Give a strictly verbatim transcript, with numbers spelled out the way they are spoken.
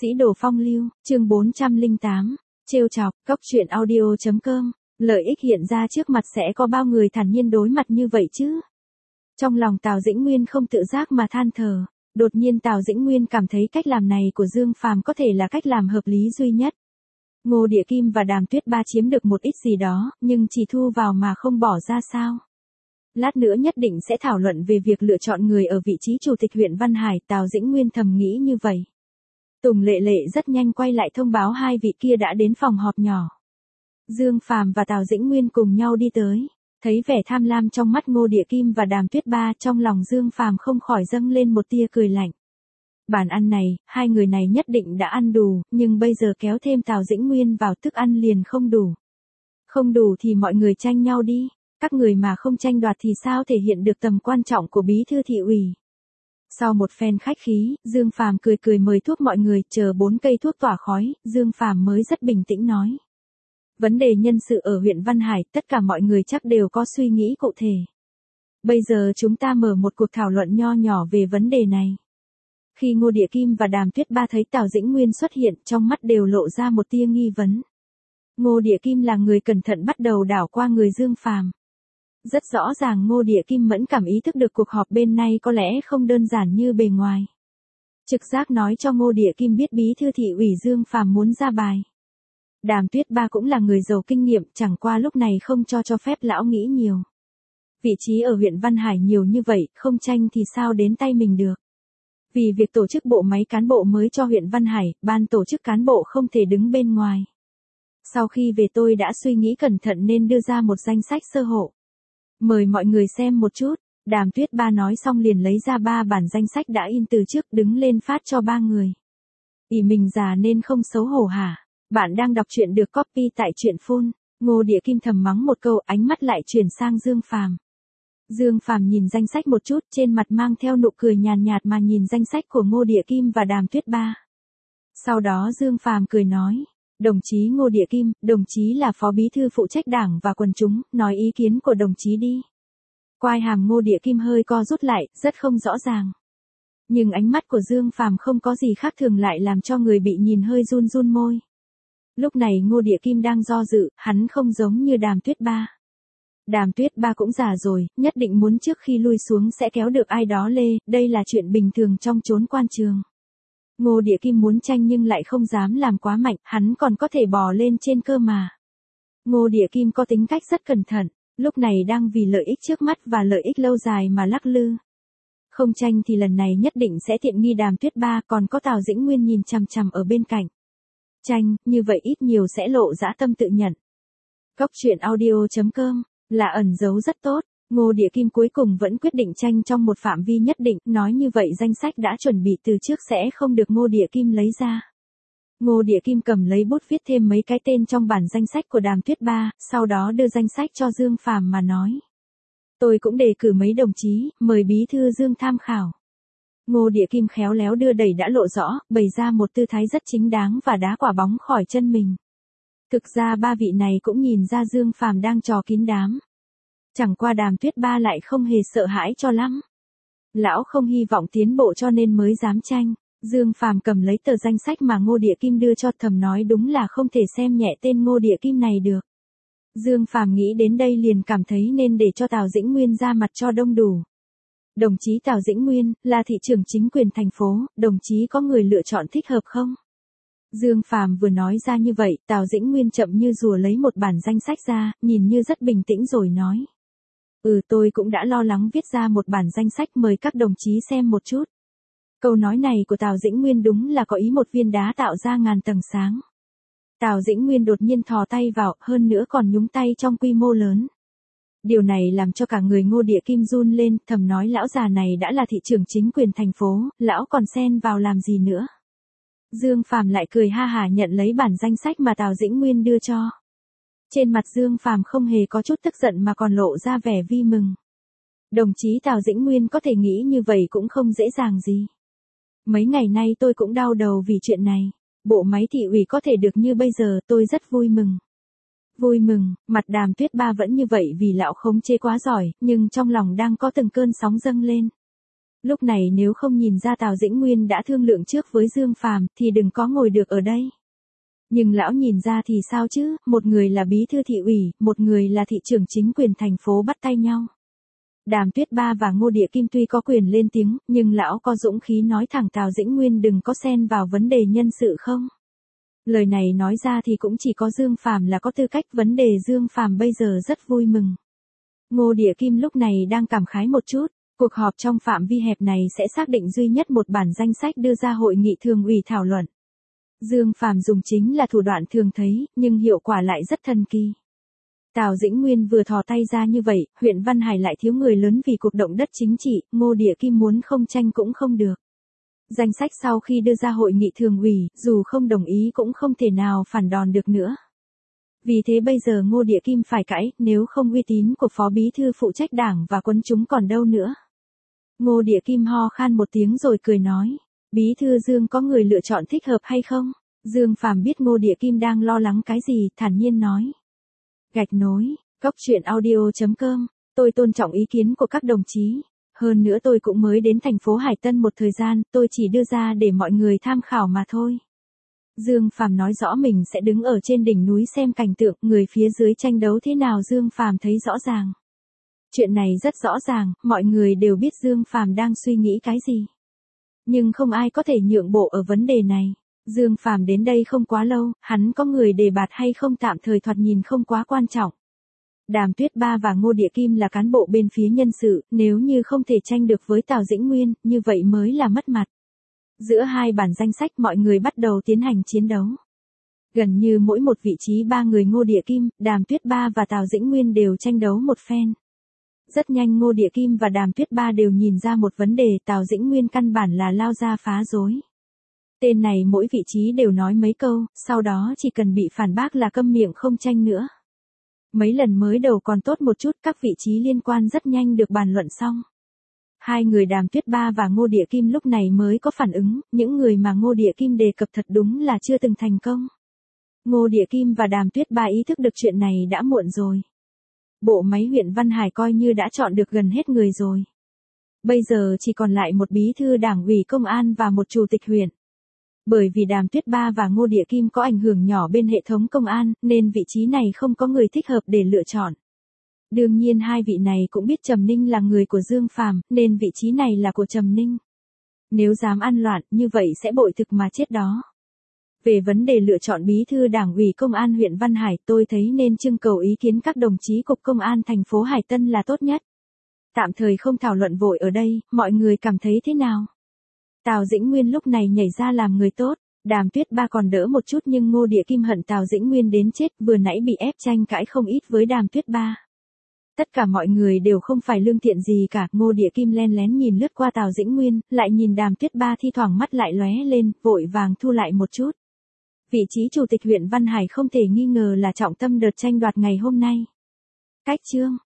Sĩ đồ phong lưu, chương bốn trăm lẻ tám, trêu chọc, cốc truyện audio chấm com, lợi ích hiện ra trước mặt sẽ có bao người thản nhiên đối mặt như vậy chứ? Trong lòng Tào Dĩnh Nguyên không tự giác mà than thở, đột nhiên Tào Dĩnh Nguyên cảm thấy cách làm này của Dương Phàm có thể là cách làm hợp lý duy nhất. Ngô Địa Kim và Đàm Tuyết Ba chiếm được một ít gì đó, nhưng chỉ thu vào mà không bỏ ra sao? Lát nữa nhất định sẽ thảo luận về việc lựa chọn người ở vị trí chủ tịch huyện Văn Hải, Tào Dĩnh Nguyên thầm nghĩ như vậy. Tùng Lệ Lệ rất nhanh quay lại thông báo hai vị kia đã đến phòng họp nhỏ. Dương Phàm và Tào Dĩnh Nguyên cùng nhau đi tới, thấy vẻ tham lam trong mắt Ngô Địa Kim và Đàm Tuyết Ba, trong lòng Dương Phàm không khỏi dâng lên một tia cười lạnh. Bàn ăn này, hai người này nhất định đã ăn đủ, nhưng bây giờ kéo thêm Tào Dĩnh Nguyên vào thức ăn liền không đủ. Không đủ thì mọi người tranh nhau đi, các người mà không tranh đoạt thì sao thể hiện được tầm quan trọng của bí thư thị ủy. Sau một phen khách khí, Dương Phàm cười cười mời thuốc mọi người, chờ bốn cây thuốc tỏa khói, Dương Phàm mới rất bình tĩnh nói. Vấn đề nhân sự ở huyện Văn Hải, tất cả mọi người chắc đều có suy nghĩ cụ thể. Bây giờ chúng ta mở một cuộc thảo luận nho nhỏ về vấn đề này. Khi Ngô Địa Kim và Đàm Tuyết Ba thấy Tào Dĩnh Nguyên xuất hiện, trong mắt đều lộ ra một tia nghi vấn. Ngô Địa Kim là người cẩn thận bắt đầu đảo qua người Dương Phàm. Rất rõ ràng Ngô Địa Kim mẫn cảm ý thức được cuộc họp bên này có lẽ không đơn giản như bề ngoài. Trực giác nói cho Ngô Địa Kim biết bí thư thị ủy Dương Phàm muốn ra bài. Đàm Tuyết Ba cũng là người giàu kinh nghiệm, chẳng qua lúc này không cho cho phép lão nghĩ nhiều. Vị trí ở huyện Văn Hải nhiều như vậy, không tranh thì sao đến tay mình được. Vì việc tổ chức bộ máy cán bộ mới cho huyện Văn Hải, ban tổ chức cán bộ không thể đứng bên ngoài. Sau khi về tôi đã suy nghĩ cẩn thận nên đưa ra một danh sách sơ hộ. Mời mọi người xem một chút, Đàm Tuyết Ba nói xong liền lấy ra ba bản danh sách đã in từ trước đứng lên phát cho ba người. Ý mình già nên không xấu hổ hả? Bạn đang đọc truyện được copy tại truyện phun. Ngô Địa Kim thầm mắng một câu, ánh mắt lại chuyển sang Dương Phàm. Dương Phàm nhìn danh sách một chút, trên mặt mang theo nụ cười nhàn nhạt mà nhìn danh sách của Ngô Địa Kim và Đàm Tuyết Ba. Sau đó Dương Phàm cười nói, đồng chí Ngô Địa Kim, đồng chí là phó bí thư phụ trách đảng và quần chúng, nói ý kiến của đồng chí đi. Quai hàm Ngô Địa Kim hơi co rút lại, rất không rõ ràng. Nhưng ánh mắt của Dương Phàm không có gì khác thường lại làm cho người bị nhìn hơi run run môi. Lúc này Ngô Địa Kim đang do dự, hắn không giống như Đàm Tuyết Ba. Đàm Tuyết Ba cũng già rồi, nhất định muốn trước khi lui xuống sẽ kéo được ai đó lê, đây là chuyện bình thường trong chốn quan trường. Ngô Địa Kim muốn tranh nhưng lại không dám làm quá mạnh, hắn còn có thể bò lên trên cơ mà. Ngô Địa Kim có tính cách rất cẩn thận, lúc này đang vì lợi ích trước mắt và lợi ích lâu dài mà lắc lư. Không tranh thì lần này nhất định sẽ tiện nghi Đàm Tuyết Ba, còn có Tào Dĩnh Nguyên nhìn chằm chằm ở bên cạnh. Tranh, như vậy ít nhiều sẽ lộ dã tâm tự nhận. Cốc truyện audio chấm com, là ẩn giấu rất tốt. Ngô Địa Kim cuối cùng vẫn quyết định tranh trong một phạm vi nhất định, nói như vậy danh sách đã chuẩn bị từ trước sẽ không được Ngô Địa Kim lấy ra. Ngô Địa Kim cầm lấy bút viết thêm mấy cái tên trong bản danh sách của Đàm Tuyết Ba, sau đó đưa danh sách cho Dương Phàm mà nói. Tôi cũng đề cử mấy đồng chí, mời bí thư Dương tham khảo. Ngô Địa Kim khéo léo đưa đẩy đã lộ rõ, bày ra một tư thái rất chính đáng và đá quả bóng khỏi chân mình. Thực ra ba vị này cũng nhìn ra Dương Phàm đang trò kín đám. Chẳng qua Đàm Tuyết Ba lại không hề sợ hãi cho lắm. Lão không hy vọng tiến bộ cho nên mới dám tranh. Dương Phàm cầm lấy tờ danh sách mà Ngô Địa Kim đưa cho, thầm nói đúng là không thể xem nhẹ tên Ngô Địa Kim này được. Dương Phàm nghĩ đến đây liền cảm thấy nên để cho Tào Dĩnh Nguyên ra mặt cho đông đủ. Đồng chí Tào Dĩnh Nguyên, là thị trưởng chính quyền thành phố, đồng chí có người lựa chọn thích hợp không? Dương Phàm vừa nói ra như vậy, Tào Dĩnh Nguyên chậm như rùa lấy một bản danh sách ra, nhìn như rất bình tĩnh rồi nói. Ừ, tôi cũng đã lo lắng viết ra một bản danh sách, mời các đồng chí xem một chút. Câu nói này của Tào Dĩnh Nguyên đúng là có ý một viên đá tạo ra ngàn tầng sáng. Tào Dĩnh Nguyên đột nhiên thò tay vào, hơn nữa còn nhúng tay trong quy mô lớn. Điều này làm cho cả người Ngô Địa Kim run lên, thầm nói lão già này đã là thị trưởng chính quyền thành phố, lão còn xen vào làm gì nữa. Dương Phàm lại cười ha hả nhận lấy bản danh sách mà Tào Dĩnh Nguyên đưa cho. Trên mặt Dương Phàm không hề có chút tức giận mà còn lộ ra vẻ vui mừng. Đồng chí Tào Dĩnh Nguyên có thể nghĩ như vậy cũng không dễ dàng gì. Mấy ngày nay tôi cũng đau đầu vì chuyện này. Bộ máy thị ủy có thể được như bây giờ, tôi rất vui mừng. Vui mừng, mặt Đàm Tuyết Ba vẫn như vậy vì lão khống chế quá giỏi, nhưng trong lòng đang có từng cơn sóng dâng lên. Lúc này nếu không nhìn ra Tào Dĩnh Nguyên đã thương lượng trước với Dương Phàm thì đừng có ngồi được ở đây. Nhưng lão nhìn ra thì sao chứ, một người là bí thư thị ủy, một người là thị trưởng chính quyền thành phố bắt tay nhau. Đàm Tuyết Ba và Ngô Địa Kim tuy có quyền lên tiếng, nhưng lão có dũng khí nói thẳng Tào Dĩnh Nguyên đừng có xen vào vấn đề nhân sự không? Lời này nói ra thì cũng chỉ có Dương Phàm là có tư cách, vấn đề Dương Phàm bây giờ rất vui mừng. Ngô Địa Kim lúc này đang cảm khái một chút, cuộc họp trong phạm vi hẹp này sẽ xác định duy nhất một bản danh sách đưa ra hội nghị thường ủy thảo luận. Dương Phàm dùng chính là thủ đoạn thường thấy, nhưng hiệu quả lại rất thần kỳ. Tào Dĩnh Nguyên vừa thò tay ra như vậy, huyện Văn Hải lại thiếu người lớn vì cuộc động đất chính trị, Ngô Địa Kim muốn không tranh cũng không được. Danh sách sau khi đưa ra hội nghị thường ủy, dù không đồng ý cũng không thể nào phản đòn được nữa. Vì thế bây giờ Ngô Địa Kim phải cãi, nếu không uy tín của phó bí thư phụ trách đảng và quần chúng còn đâu nữa. Ngô Địa Kim ho khan một tiếng rồi cười nói, bí thư Dương có người lựa chọn thích hợp hay không? Dương Phàm biết Ngô Địa Kim đang lo lắng cái gì, thản nhiên nói. Gạch nối, góc truyện audio chấm com, tôi tôn trọng ý kiến của các đồng chí. Hơn nữa tôi cũng mới đến thành phố Hải Tân một thời gian, tôi chỉ đưa ra để mọi người tham khảo mà thôi. Dương Phàm nói rõ mình sẽ đứng ở trên đỉnh núi xem cảnh tượng, người phía dưới tranh đấu thế nào Dương Phàm thấy rõ ràng. Chuyện này rất rõ ràng, mọi người đều biết Dương Phàm đang suy nghĩ cái gì. Nhưng không ai có thể nhượng bộ ở vấn đề này. Dương Phàm đến đây không quá lâu, hắn có người đề bạt hay không tạm thời thoạt nhìn không quá quan trọng. Đàm Tuyết Ba và Ngô Địa Kim là cán bộ bên phía nhân sự, nếu như không thể tranh được với Tào Dĩnh Nguyên, như vậy mới là mất mặt. Giữa hai bản danh sách mọi người bắt đầu tiến hành chiến đấu. Gần như mỗi một vị trí ba người Ngô Địa Kim, Đàm Tuyết Ba và Tào Dĩnh Nguyên đều tranh đấu một phen. Rất nhanh Ngô Địa Kim và Đàm Tuyết Ba đều nhìn ra một vấn đề, Tào Dĩnh Nguyên căn bản là lao ra phá rối. Tên này mỗi vị trí đều nói mấy câu, sau đó chỉ cần bị phản bác là câm miệng không tranh nữa. Mấy lần mới đầu còn tốt một chút, các vị trí liên quan rất nhanh được bàn luận xong. Hai người Đàm Tuyết Ba và Ngô Địa Kim lúc này mới có phản ứng, những người mà Ngô Địa Kim đề cập thật đúng là chưa từng thành công. Ngô Địa Kim và Đàm Tuyết Ba ý thức được chuyện này đã muộn rồi. Bộ máy huyện Văn Hải coi như đã chọn được gần hết người rồi. Bây giờ chỉ còn lại một bí thư đảng ủy công an và một chủ tịch huyện. Bởi vì Đàm Tuyết Ba và Ngô Địa Kim có ảnh hưởng nhỏ bên hệ thống công an, nên vị trí này không có người thích hợp để lựa chọn. Đương nhiên hai vị này cũng biết Trầm Ninh là người của Dương Phàm, nên vị trí này là của Trầm Ninh. Nếu dám ăn loạn, như vậy sẽ bội thực mà chết đó. Về vấn đề lựa chọn bí thư đảng ủy công an huyện Văn Hải, tôi thấy nên trưng cầu ý kiến các đồng chí cục công an thành phố Hải Tân là tốt nhất. Tạm thời không thảo luận vội ở đây, mọi người cảm thấy thế nào? Tào Dĩnh Nguyên lúc này nhảy ra làm người tốt, Đàm Tuyết Ba còn đỡ một chút nhưng Ngô Địa Kim hận Tào Dĩnh Nguyên đến chết, vừa nãy bị ép tranh cãi không ít với Đàm Tuyết Ba. Tất cả mọi người đều không phải lương thiện gì cả, Ngô Địa Kim len lén nhìn lướt qua Tào Dĩnh Nguyên, lại nhìn Đàm Tuyết Ba thi thoảng mắt lại lóe lên, vội vàng thu lại một chút. Vị trí chủ tịch huyện Văn Hải không thể nghi ngờ là trọng tâm đợt tranh đoạt ngày hôm nay. Cách chương